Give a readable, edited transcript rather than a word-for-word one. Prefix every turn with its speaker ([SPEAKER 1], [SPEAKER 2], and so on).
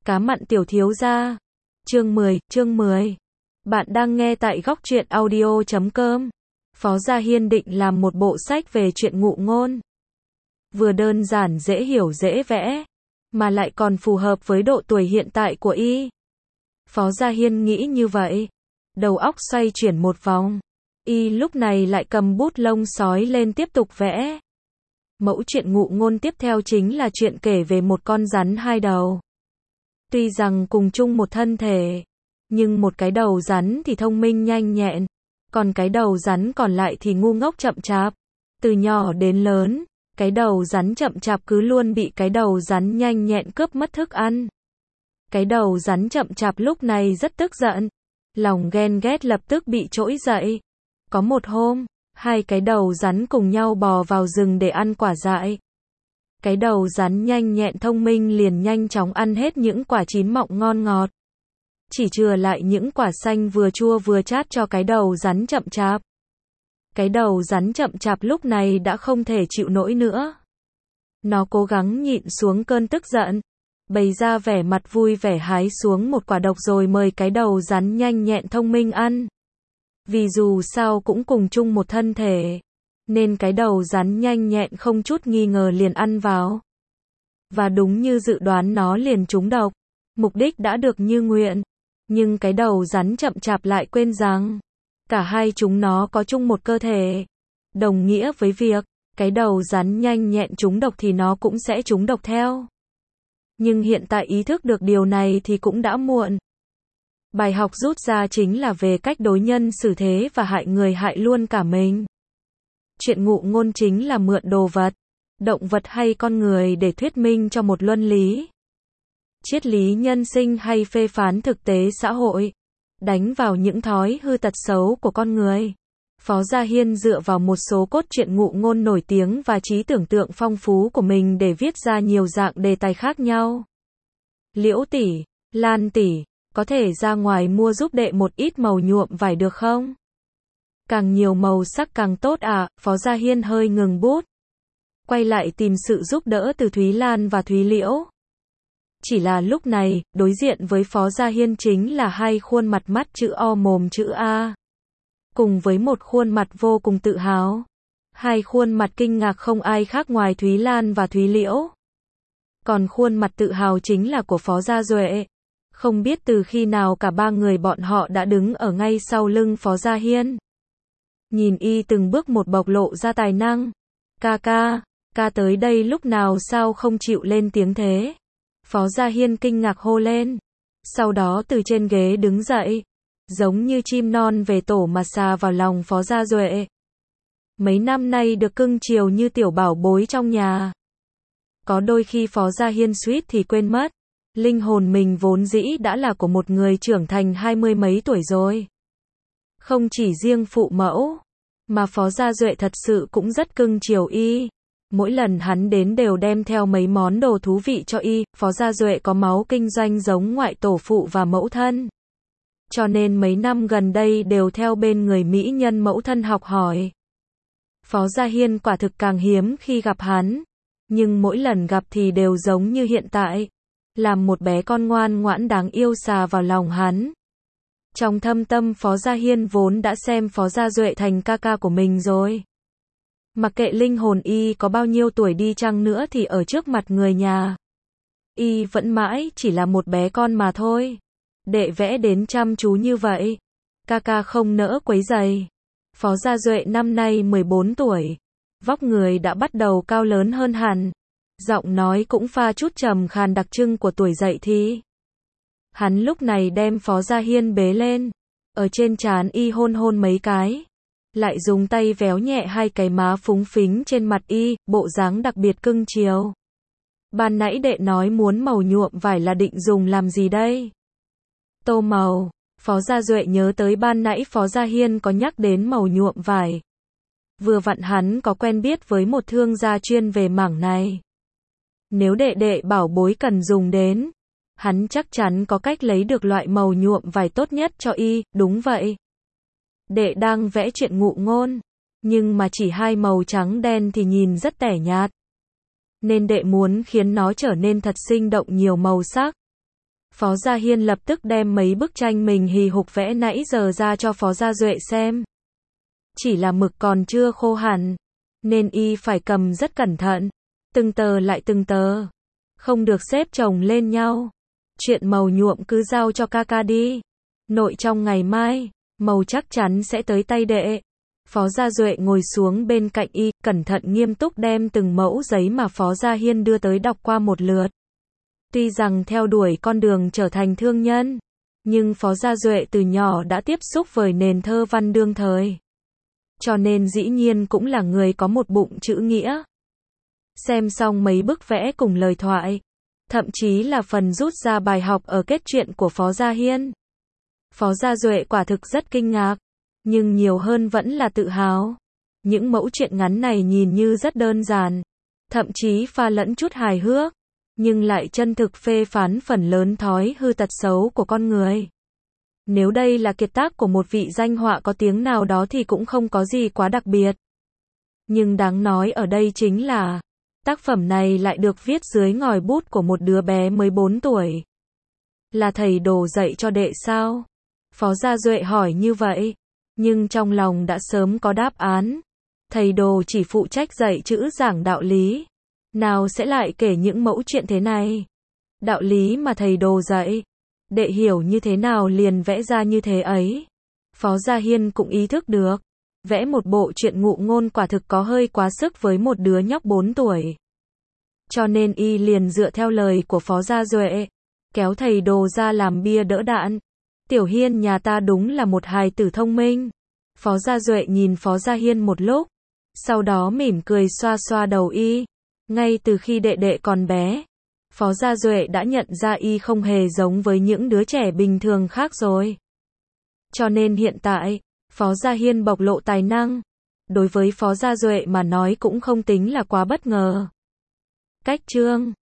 [SPEAKER 1] Cá mặn tiểu thiếu gia. Chương 10. Bạn đang nghe tại góc truyện audio.com. Phó Gia Hiên định làm một bộ sách về chuyện ngụ ngôn. Vừa đơn giản dễ hiểu dễ vẽ, mà lại còn phù hợp với độ tuổi hiện tại của y. Phó Gia Hiên nghĩ như vậy. Đầu óc xoay chuyển một vòng. Y lúc này lại cầm bút lông sói lên tiếp tục vẽ. Mẫu chuyện ngụ ngôn tiếp theo chính là chuyện kể về một con rắn hai đầu. Tuy rằng cùng chung một thân thể, nhưng một cái đầu rắn thì thông minh nhanh nhẹn, còn cái đầu rắn còn lại thì ngu ngốc chậm chạp. Từ nhỏ đến lớn, cái đầu rắn chậm chạp cứ luôn bị cái đầu rắn nhanh nhẹn cướp mất thức ăn. Cái đầu rắn chậm chạp lúc này rất tức giận, lòng ghen ghét lập tức bị trỗi dậy. Có một hôm, hai cái đầu rắn cùng nhau bò vào rừng để ăn quả dại. Cái đầu rắn nhanh nhẹn thông minh liền nhanh chóng ăn hết những quả chín mọng ngon ngọt, chỉ chừa lại những quả xanh vừa chua vừa chát cho cái đầu rắn chậm chạp. Cái đầu rắn chậm chạp lúc này đã không thể chịu nổi nữa. Nó cố gắng nhịn xuống cơn tức giận, bày ra vẻ mặt vui vẻ hái xuống một quả độc rồi mời cái đầu rắn nhanh nhẹn thông minh ăn. Vì dù sao cũng cùng chung một thân thể, nên cái đầu rắn nhanh nhẹn không chút nghi ngờ liền ăn vào. Và đúng như dự đoán nó liền trúng độc. Mục đích đã được như nguyện. Nhưng cái đầu rắn chậm chạp lại quên rằng cả hai chúng nó có chung một cơ thể. Đồng nghĩa với việc cái đầu rắn nhanh nhẹn trúng độc thì nó cũng sẽ trúng độc theo. Nhưng hiện tại ý thức được điều này thì cũng đã muộn. Bài học rút ra chính là về cách đối nhân xử thế và hại người hại luôn cả mình. Chuyện ngụ ngôn chính là mượn đồ vật, động vật hay con người để thuyết minh cho một luân lý, triết lý nhân sinh hay phê phán thực tế xã hội, đánh vào những thói hư tật xấu của con người. Phó Gia Hiên dựa vào một số cốt truyện ngụ ngôn nổi tiếng và trí tưởng tượng phong phú của mình để viết ra nhiều dạng đề tài khác nhau. Liễu tỷ, Lan tỷ, có thể ra ngoài mua giúp đệ một ít màu nhuộm vải được không? Càng nhiều màu sắc càng tốt à? Phó Gia Hiên hơi ngừng bút, quay lại tìm sự giúp đỡ từ Thúy Lan và Thúy Liễu. Chỉ là lúc này, đối diện với Phó Gia Hiên chính là hai khuôn mặt mắt chữ O mồm chữ A, cùng với một khuôn mặt vô cùng tự hào. Hai khuôn mặt kinh ngạc không ai khác ngoài Thúy Lan và Thúy Liễu. Còn khuôn mặt tự hào chính là của Phó Gia Duệ. Không biết từ khi nào cả ba người bọn họ đã đứng ở ngay sau lưng Phó Gia Hiên. Nhìn y từng bước một bộc lộ ra tài năng. Ca tới đây lúc nào sao không chịu lên tiếng thế? Phó Gia Hiên kinh ngạc hô lên. Sau đó từ trên ghế đứng dậy, giống như chim non về tổ mà xà vào lòng Phó Gia Duệ. Mấy năm nay được cưng chiều như tiểu bảo bối trong nhà. Có đôi khi Phó Gia Hiên suýt thì quên mất, linh hồn mình vốn dĩ đã là của một người trưởng thành 20 mấy tuổi rồi. Không chỉ riêng phụ mẫu, mà Phó Gia Duệ thật sự cũng rất cưng chiều y. Mỗi lần hắn đến đều đem theo mấy món đồ thú vị cho y. Phó Gia Duệ có máu kinh doanh giống ngoại tổ phụ và mẫu thân, cho nên mấy năm gần đây đều theo bên người mỹ nhân mẫu thân học hỏi. Phó Gia Hiên quả thực càng hiếm khi gặp hắn, nhưng mỗi lần gặp thì đều giống như hiện tại, làm một bé con ngoan ngoãn đáng yêu xà vào lòng hắn. Trong thâm tâm Phó Gia Hiên vốn đã xem Phó Gia Duệ thành ca ca của mình rồi. Mặc kệ linh hồn y có bao nhiêu tuổi đi chăng nữa thì ở trước mặt người nhà, y vẫn mãi chỉ là một bé con mà thôi. Đệ vẽ đến chăm chú như vậy, ca ca không nỡ quấy rầy. Phó Gia Duệ năm nay 14 tuổi, vóc người đã bắt đầu cao lớn hơn hẳn, giọng nói cũng pha chút trầm khàn đặc trưng của tuổi dậy thì. Hắn lúc này đem Phó Gia Hiên bế lên, ở trên trán y hôn hôn mấy cái, lại dùng tay véo nhẹ hai cái má phúng phính trên mặt y, bộ dáng đặc biệt cưng chiều. Ban nãy đệ nói muốn màu nhuộm vải là định dùng làm gì đây? Tô màu. Phó Gia Duệ nhớ tới ban nãy Phó Gia Hiên có nhắc đến màu nhuộm vải. Vừa vặn hắn có quen biết với một thương gia chuyên về mảng này. Nếu đệ bảo bối cần dùng đến, hắn chắc chắn có cách lấy được loại màu nhuộm vải tốt nhất cho y. Đúng vậy. Đệ đang vẽ chuyện ngụ ngôn, nhưng mà chỉ hai màu trắng đen thì nhìn rất tẻ nhạt. Nên đệ muốn khiến nó trở nên thật sinh động nhiều màu sắc. Phó Gia Hiên lập tức đem mấy bức tranh mình hì hục vẽ nãy giờ ra cho Phó Gia Duệ xem. Chỉ là mực còn chưa khô hẳn, nên y phải cầm rất cẩn thận, từng tờ lại từng tờ, không được xếp chồng lên nhau. Chuyện màu nhuộm cứ giao cho ca ca đi. Nội trong ngày mai, màu chắc chắn sẽ tới tay đệ. Phó Gia Duệ ngồi xuống bên cạnh y, cẩn thận nghiêm túc đem từng mẫu giấy mà Phó Gia Hiên đưa tới đọc qua một lượt. Tuy rằng theo đuổi con đường trở thành thương nhân, nhưng Phó Gia Duệ từ nhỏ đã tiếp xúc với nền thơ văn đương thời. Cho nên dĩ nhiên cũng là người có một bụng chữ nghĩa. Xem xong mấy bức vẽ cùng lời thoại, thậm chí là phần rút ra bài học ở kết truyện của Phó Gia Hiên. Phó Gia Duệ quả thực rất kinh ngạc, nhưng nhiều hơn vẫn là tự hào. Những mẫu truyện ngắn này nhìn như rất đơn giản, thậm chí pha lẫn chút hài hước, nhưng lại chân thực phê phán phần lớn thói hư tật xấu của con người. Nếu đây là kiệt tác của một vị danh họa có tiếng nào đó thì cũng không có gì quá đặc biệt. Nhưng đáng nói ở đây chính là, tác phẩm này lại được viết dưới ngòi bút của một đứa bé mới 4 tuổi. Là thầy đồ dạy cho đệ sao? Phó Gia Duệ hỏi như vậy, nhưng trong lòng đã sớm có đáp án. Thầy đồ chỉ phụ trách dạy chữ giảng đạo lý. Nào sẽ lại kể những mẫu chuyện thế này? Đạo lý mà thầy đồ dạy, đệ hiểu như thế nào liền vẽ ra như thế ấy. Phó Gia Hiên cũng ý thức được, vẽ một bộ truyện ngụ ngôn quả thực có hơi quá sức với một đứa nhóc 4 tuổi. Cho nên y liền dựa theo lời của Phó Gia Duệ, kéo thầy đồ ra làm bia đỡ đạn. Tiểu Hiên nhà ta đúng là một hài tử thông minh. Phó Gia Duệ nhìn Phó Gia Hiên một lúc, sau đó mỉm cười xoa xoa đầu y. Ngay từ khi đệ đệ còn bé, Phó Gia Duệ đã nhận ra y không hề giống với những đứa trẻ bình thường khác rồi. Cho nên hiện tại, Phó Gia Hiên bộc lộ tài năng, đối với Phó Gia Duệ mà nói cũng không tính là quá bất ngờ. Cách chương